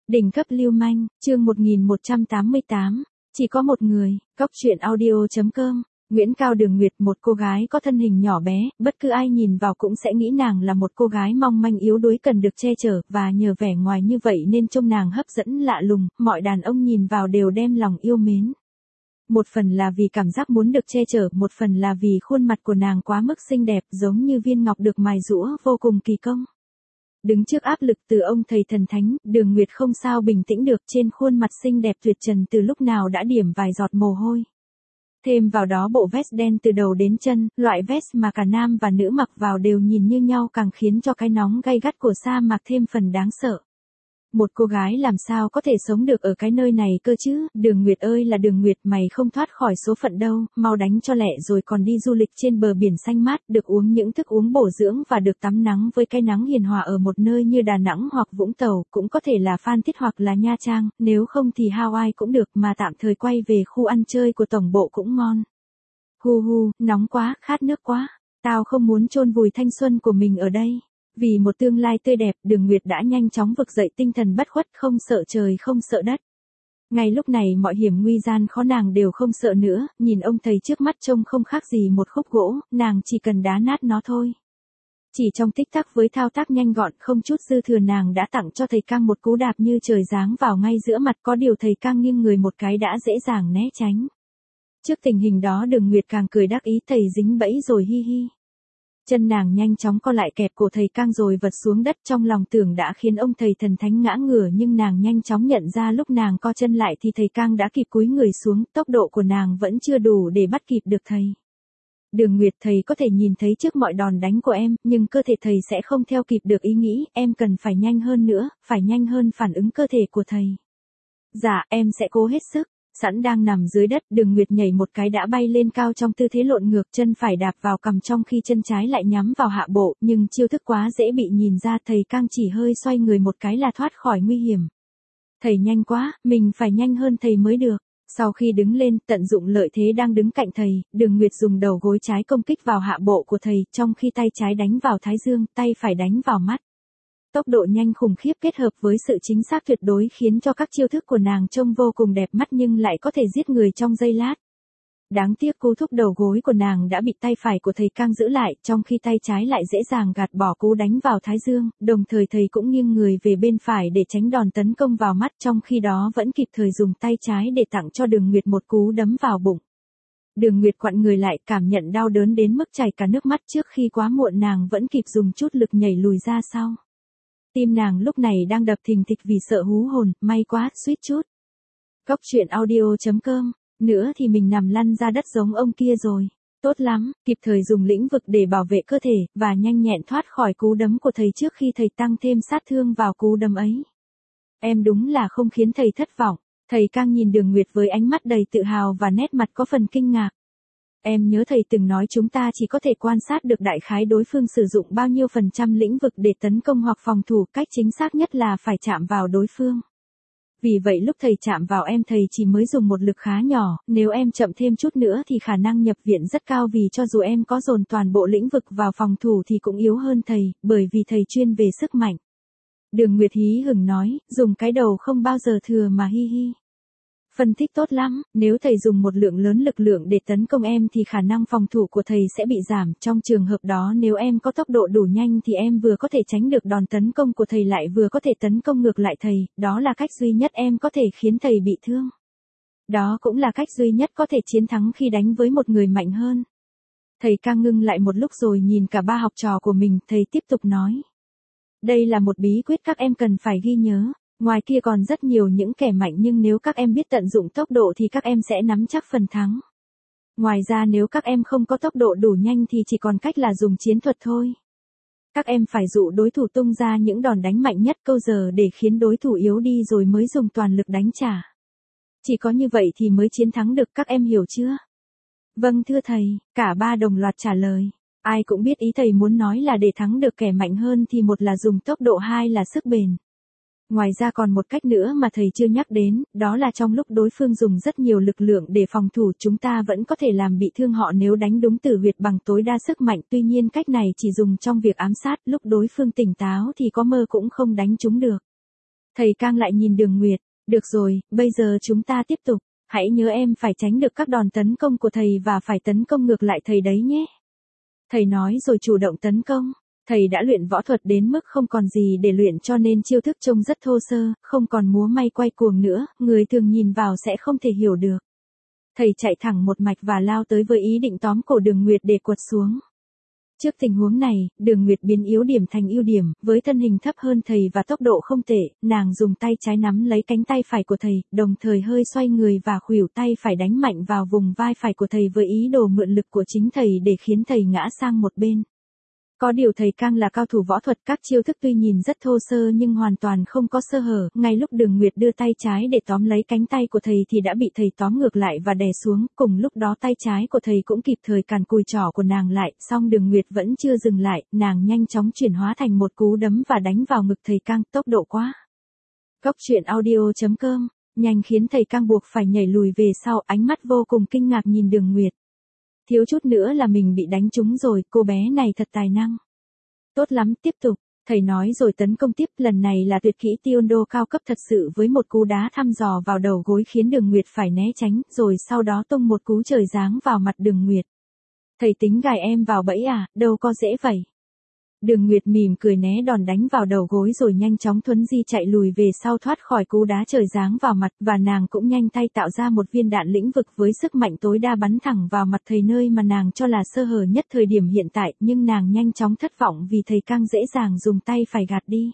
Đỉnh cấp lưu manh, chương 1188, chỉ có một người, Cóc truyện audio.com, Nguyễn Cao Đường Nguyệt, một cô gái có thân hình nhỏ bé, bất cứ ai nhìn vào cũng sẽ nghĩ nàng là một cô gái mong manh yếu đuối cần được che chở, và nhờ vẻ ngoài như vậy nên trông nàng hấp dẫn lạ lùng, mọi đàn ông nhìn vào đều đem lòng yêu mến. Một phần là vì cảm giác muốn được che chở, một phần là vì khuôn mặt của nàng quá mức xinh đẹp, giống như viên ngọc được mài giũa vô cùng kỳ công. Đứng trước áp lực từ ông thầy thần thánh, Đường Nguyệt không sao bình tĩnh được, trên khuôn mặt xinh đẹp tuyệt trần từ lúc nào đã điểm vài giọt mồ hôi. Thêm vào đó bộ vest đen từ đầu đến chân, loại vest mà cả nam và nữ mặc vào đều nhìn như nhau, càng khiến cho cái nóng gay gắt của sa mạc thêm phần đáng sợ. Một cô gái làm sao có thể sống được ở cái nơi này cơ chứ? Đường Nguyệt ơi là Đường Nguyệt, mày không thoát khỏi số phận đâu, mau đánh cho lẹ rồi còn đi du lịch trên bờ biển xanh mát, được uống những thức uống bổ dưỡng và được tắm nắng với cái nắng hiền hòa ở một nơi như Đà Nẵng hoặc Vũng Tàu, cũng có thể là Phan Thiết hoặc là Nha Trang, nếu không thì Hawaii cũng được, mà tạm thời quay về khu ăn chơi của tổng bộ cũng ngon. Hu hu, nóng quá, khát nước quá, tao không muốn chôn vùi thanh xuân của mình ở đây. Vì một tương lai tươi đẹp, Đường Nguyệt đã nhanh chóng vực dậy tinh thần bất khuất, không sợ trời không sợ đất. Ngay lúc này mọi hiểm nguy gian khó nàng đều không sợ nữa, nhìn ông thầy trước mắt trông không khác gì một khúc gỗ, nàng chỉ cần đá nát nó thôi. Chỉ trong tích tắc với thao tác nhanh gọn không chút dư thừa, nàng đã tặng cho thầy Cang một cú đạp như trời giáng vào ngay giữa mặt, có điều thầy Cang nghiêng người một cái đã dễ dàng né tránh. Trước tình hình đó Đường Nguyệt càng cười đắc ý, thầy dính bẫy rồi hi hi. Chân nàng nhanh chóng co lại kẹp cổ thầy Cang rồi vật xuống đất, trong lòng tưởng đã khiến ông thầy thần thánh ngã ngửa, nhưng nàng nhanh chóng nhận ra lúc nàng co chân lại thì thầy Cang đã kịp cúi người xuống, tốc độ của nàng vẫn chưa đủ để bắt kịp được thầy. Đường Nguyệt, thầy có thể nhìn thấy trước mọi đòn đánh của em, nhưng cơ thể thầy sẽ không theo kịp được ý nghĩ, em cần phải nhanh hơn nữa, phải nhanh hơn phản ứng cơ thể của thầy. Dạ, em sẽ cố hết sức. Sẵn đang nằm dưới đất, Đường Nguyệt nhảy một cái đã bay lên cao trong tư thế lộn ngược, chân phải đạp vào cằm trong khi chân trái lại nhắm vào hạ bộ, nhưng chiêu thức quá dễ bị nhìn ra, thầy Cang chỉ hơi xoay người một cái là thoát khỏi nguy hiểm. Thầy nhanh quá, mình phải nhanh hơn thầy mới được. Sau khi đứng lên, tận dụng lợi thế đang đứng cạnh thầy, Đường Nguyệt dùng đầu gối trái công kích vào hạ bộ của thầy, trong khi tay trái đánh vào thái dương, tay phải đánh vào mắt. Tốc độ nhanh khủng khiếp kết hợp với sự chính xác tuyệt đối khiến cho các chiêu thức của nàng trông vô cùng đẹp mắt nhưng lại có thể giết người trong giây lát. Đáng tiếc cú thúc đầu gối của nàng đã bị tay phải của thầy Cang giữ lại, trong khi tay trái lại dễ dàng gạt bỏ cú đánh vào thái dương, đồng thời thầy cũng nghiêng người về bên phải để tránh đòn tấn công vào mắt, trong khi đó vẫn kịp thời dùng tay trái để tặng cho Đường Nguyệt một cú đấm vào bụng. Đường Nguyệt quặn người lại, cảm nhận đau đớn đến mức chảy cả nước mắt, trước khi quá muộn nàng vẫn kịp dùng chút lực nhảy lùi ra sau. Tim nàng lúc này đang đập thình thịch vì sợ hú hồn, may quá, suýt chút. Cóc truyện audio.com, nữa thì mình nằm lăn ra đất giống ông kia rồi. Tốt lắm, kịp thời dùng lĩnh vực để bảo vệ cơ thể, và nhanh nhẹn thoát khỏi cú đấm của thầy trước khi thầy tăng thêm sát thương vào cú đấm ấy. Em đúng là không khiến thầy thất vọng. Thầy Cang nhìn Đường Nguyệt với ánh mắt đầy tự hào và nét mặt có phần kinh ngạc. Em nhớ thầy từng nói chúng ta chỉ có thể quan sát được đại khái đối phương sử dụng bao nhiêu phần trăm lĩnh vực để tấn công hoặc phòng thủ, cách chính xác nhất là phải chạm vào đối phương. Vì vậy lúc thầy chạm vào em thầy chỉ mới dùng một lực khá nhỏ, nếu em chậm thêm chút nữa thì khả năng nhập viện rất cao, vì cho dù em có dồn toàn bộ lĩnh vực vào phòng thủ thì cũng yếu hơn thầy, bởi vì thầy chuyên về sức mạnh. Đường Nguyệt hí hửng nói, dùng cái đầu không bao giờ thừa mà hi hi. Phân tích tốt lắm, nếu thầy dùng một lượng lớn lực lượng để tấn công em thì khả năng phòng thủ của thầy sẽ bị giảm, trong trường hợp đó nếu em có tốc độ đủ nhanh thì em vừa có thể tránh được đòn tấn công của thầy lại vừa có thể tấn công ngược lại thầy, đó là cách duy nhất em có thể khiến thầy bị thương. Đó cũng là cách duy nhất có thể chiến thắng khi đánh với một người mạnh hơn. Thầy Cang ngưng lại một lúc rồi nhìn cả ba học trò của mình, thầy tiếp tục nói. Đây là một bí quyết các em cần phải ghi nhớ. Ngoài kia còn rất nhiều những kẻ mạnh, nhưng nếu các em biết tận dụng tốc độ thì các em sẽ nắm chắc phần thắng. Ngoài ra nếu các em không có tốc độ đủ nhanh thì chỉ còn cách là dùng chiến thuật thôi. Các em phải dụ đối thủ tung ra những đòn đánh mạnh nhất câu giờ để khiến đối thủ yếu đi rồi mới dùng toàn lực đánh trả. Chỉ có như vậy thì mới chiến thắng được, các em hiểu chưa? Vâng thưa thầy, cả ba đồng loạt trả lời. Ai cũng biết ý thầy muốn nói là để thắng được kẻ mạnh hơn thì một là dùng tốc độ, hai là sức bền. Ngoài ra còn một cách nữa mà thầy chưa nhắc đến, đó là trong lúc đối phương dùng rất nhiều lực lượng để phòng thủ, chúng ta vẫn có thể làm bị thương họ nếu đánh đúng tử huyệt bằng tối đa sức mạnh, tuy nhiên cách này chỉ dùng trong việc ám sát, lúc đối phương tỉnh táo thì có mơ cũng không đánh chúng được. Thầy Cang lại nhìn Đường Nguyệt, được rồi, bây giờ chúng ta tiếp tục, hãy nhớ em phải tránh được các đòn tấn công của thầy và phải tấn công ngược lại thầy đấy nhé. Thầy nói rồi chủ động tấn công. Thầy đã luyện võ thuật đến mức không còn gì để luyện cho nên chiêu thức trông rất thô sơ, không còn múa may quay cuồng nữa, người thường nhìn vào sẽ không thể hiểu được. Thầy chạy thẳng một mạch và lao tới với ý định tóm cổ Đường Nguyệt để quật xuống. Trước tình huống này, Đường Nguyệt biến yếu điểm thành ưu điểm, với thân hình thấp hơn thầy và tốc độ không tệ, nàng dùng tay trái nắm lấy cánh tay phải của thầy, đồng thời hơi xoay người và khuỷu tay phải đánh mạnh vào vùng vai phải của thầy với ý đồ mượn lực của chính thầy để khiến thầy ngã sang một bên. Có điều thầy Cang là cao thủ võ thuật, các chiêu thức tuy nhìn rất thô sơ nhưng hoàn toàn không có sơ hở, ngay lúc Đường Nguyệt đưa tay trái để tóm lấy cánh tay của thầy thì đã bị thầy tóm ngược lại và đè xuống, cùng lúc đó tay trái của thầy cũng kịp thời càn cùi trỏ của nàng lại, song Đường Nguyệt vẫn chưa dừng lại, nàng nhanh chóng chuyển hóa thành một cú đấm và đánh vào ngực thầy Cang, tốc độ quá. Góc truyện audio.com, nhanh khiến thầy Cang buộc phải nhảy lùi về sau, ánh mắt vô cùng kinh ngạc nhìn Đường Nguyệt. Thiếu chút nữa là mình bị đánh trúng rồi, cô bé này thật tài năng. Tốt lắm, tiếp tục, thầy nói rồi tấn công tiếp, lần này là tuyệt kỹ Taekwondo cao cấp thật sự với một cú đá thăm dò vào đầu gối khiến Đường Nguyệt phải né tránh, rồi sau đó tung một cú trời giáng vào mặt Đường Nguyệt. Thầy tính gài em vào bẫy à, đâu có dễ vậy. Đường Nguyệt mỉm cười né đòn đánh vào đầu gối rồi nhanh chóng thuấn di chạy lùi về sau thoát khỏi cú đá trời giáng vào mặt và nàng cũng nhanh tay tạo ra một viên đạn lĩnh vực với sức mạnh tối đa bắn thẳng vào mặt thầy nơi mà nàng cho là sơ hở nhất thời điểm hiện tại nhưng nàng nhanh chóng thất vọng vì thầy Cang dễ dàng dùng tay phải gạt đi.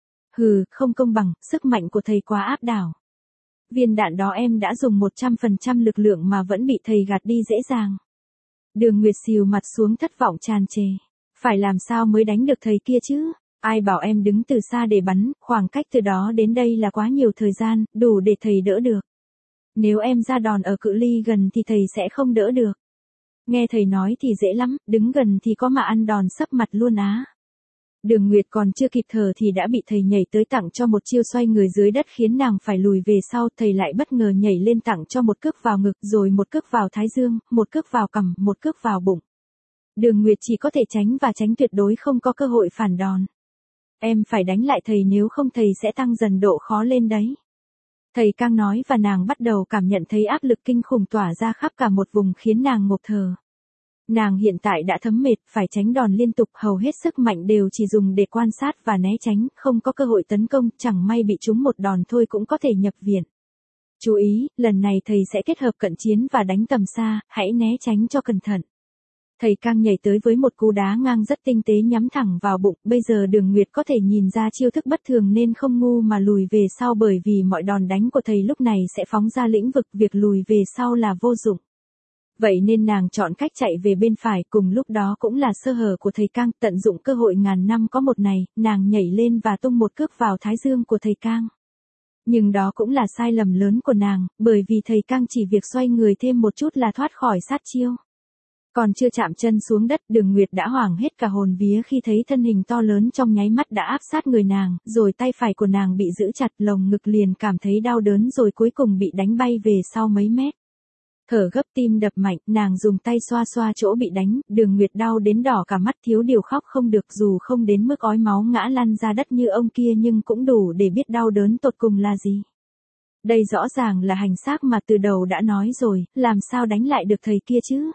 Hừ, không công bằng, sức mạnh của thầy quá áp đảo. Viên đạn đó em đã dùng 100% lực lượng mà vẫn bị thầy gạt đi dễ dàng. Đường Nguyệt xìu mặt xuống thất vọng tràn trề. Phải làm sao mới đánh được thầy kia chứ? Ai bảo em đứng từ xa để bắn, khoảng cách từ đó đến đây là quá nhiều thời gian, đủ để thầy đỡ được. Nếu em ra đòn ở cự ly gần thì thầy sẽ không đỡ được. Nghe thầy nói thì dễ lắm, đứng gần thì có mà ăn đòn sấp mặt luôn á. Đường Nguyệt còn chưa kịp thở thì đã bị thầy nhảy tới tặng cho một chiêu xoay người dưới đất khiến nàng phải lùi về sau, thầy lại bất ngờ nhảy lên tặng cho một cước vào ngực rồi một cước vào thái dương, một cước vào cằm, một cước vào bụng. Đường Nguyệt chỉ có thể tránh và tránh tuyệt đối không có cơ hội phản đòn. Em phải đánh lại thầy nếu không thầy sẽ tăng dần độ khó lên đấy. Thầy Cang nói và nàng bắt đầu cảm nhận thấy áp lực kinh khủng tỏa ra khắp cả một vùng khiến nàng ngộp thở. Nàng hiện tại đã thấm mệt, phải tránh đòn liên tục, hầu hết sức mạnh đều chỉ dùng để quan sát và né tránh, không có cơ hội tấn công, chẳng may bị trúng một đòn thôi cũng có thể nhập viện. Chú ý, lần này thầy sẽ kết hợp cận chiến và đánh tầm xa, hãy né tránh cho cẩn thận. Thầy Cang nhảy tới với một cú đá ngang rất tinh tế nhắm thẳng vào bụng, bây giờ Đường Nguyệt có thể nhìn ra chiêu thức bất thường nên không ngu mà lùi về sau bởi vì mọi đòn đánh của thầy lúc này sẽ phóng ra lĩnh vực, việc lùi về sau là vô dụng. Vậy nên nàng chọn cách chạy về bên phải, cùng lúc đó cũng là sơ hở của thầy Cang, tận dụng cơ hội ngàn năm có một này, nàng nhảy lên và tung một cước vào thái dương của thầy Cang. Nhưng đó cũng là sai lầm lớn của nàng, bởi vì thầy Cang chỉ việc xoay người thêm một chút là thoát khỏi sát chiêu. Còn chưa chạm chân xuống đất, Đường Nguyệt đã hoảng hết cả hồn vía khi thấy thân hình to lớn trong nháy mắt đã áp sát người nàng, rồi tay phải của nàng bị giữ chặt, lồng ngực liền cảm thấy đau đớn rồi cuối cùng bị đánh bay về sau mấy mét. Thở gấp, tim đập mạnh, nàng dùng tay xoa xoa chỗ bị đánh, Đường Nguyệt đau đến đỏ cả mắt, thiếu điều khóc không được, dù không đến mức ói máu ngã lăn ra đất như ông kia nhưng cũng đủ để biết đau đớn tột cùng là gì. Đây rõ ràng là hành xác mà từ đầu đã nói rồi, làm sao đánh lại được thầy kia chứ?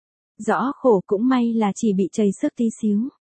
Rõ khổ, cũng may là chỉ bị chảy xước tí xíu.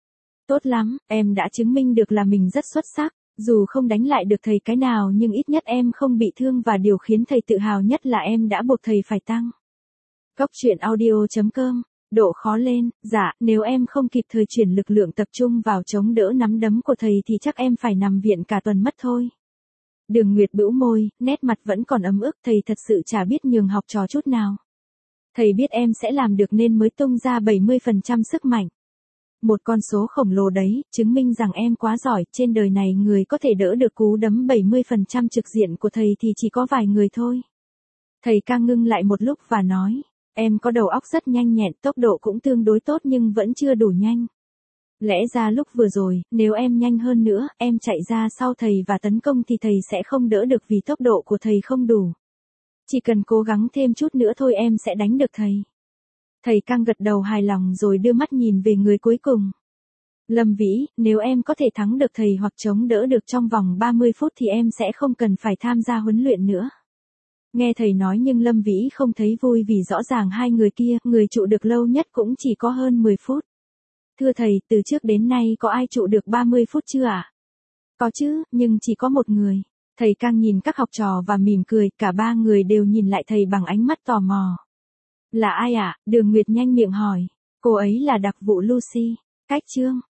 Tốt lắm, em đã chứng minh được là mình rất xuất sắc, dù không đánh lại được thầy cái nào nhưng ít nhất em không bị thương và điều khiến thầy tự hào nhất là em đã buộc thầy phải tăng. Góc truyện audio.com, độ khó lên, dạ, nếu em không kịp thời chuyển lực lượng tập trung vào chống đỡ nắm đấm của thầy thì chắc em phải nằm viện cả tuần mất thôi. Đường Nguyệt bĩu môi, nét mặt vẫn còn ấm ức, thầy thật sự chả biết nhường học trò chút nào. Thầy biết em sẽ làm được nên mới tung ra 70% sức mạnh. Một con số khổng lồ đấy, chứng minh rằng em quá giỏi, trên đời này người có thể đỡ được cú đấm 70% trực diện của thầy thì chỉ có vài người thôi. Thầy Cang ngưng lại một lúc và nói, em có đầu óc rất nhanh nhẹn, tốc độ cũng tương đối tốt nhưng vẫn chưa đủ nhanh. Lẽ ra lúc vừa rồi, nếu em nhanh hơn nữa, em chạy ra sau thầy và tấn công thì thầy sẽ không đỡ được vì tốc độ của thầy không đủ. Chỉ cần cố gắng thêm chút nữa thôi em sẽ đánh được thầy. Thầy Cang gật đầu hài lòng rồi đưa mắt nhìn về người cuối cùng. Lâm Vĩ, nếu em có thể thắng được thầy hoặc chống đỡ được trong vòng 30 phút thì em sẽ không cần phải tham gia huấn luyện nữa. Nghe thầy nói nhưng Lâm Vĩ không thấy vui vì rõ ràng hai người kia, người trụ được lâu nhất cũng chỉ có hơn 10 phút. Thưa thầy, từ trước đến nay có ai trụ được 30 phút chưa ạ? Có chứ, nhưng chỉ có một người. Thầy càng nhìn các học trò và mỉm cười, cả ba người đều nhìn lại thầy bằng ánh mắt tò mò. Là ai ạ? Đường Nguyệt nhanh miệng hỏi. Cô ấy là đặc vụ Lucy. Cách chương.